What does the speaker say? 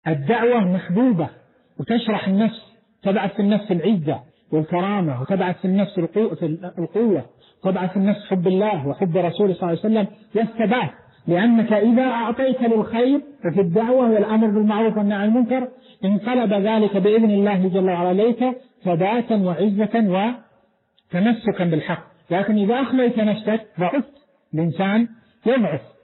الدعوة محبوبة وتشرح النفس، تبعث في النفس العزة والكرامة، وتبعث في النفس القوة، تبعث في النفس حب الله وحب رسوله صلى الله عليه وسلم والثبات، لأنك إذا أعطيت للخير وفي الدعوة والأمر بالمعروف والنهي عن المنكر انقلب ذلك بإذن الله جل وعلا عليك ثباتا وعزة وتمسكا بالحق. لكن إذا أخليت نفسك ضعفت، الإنسان يضعف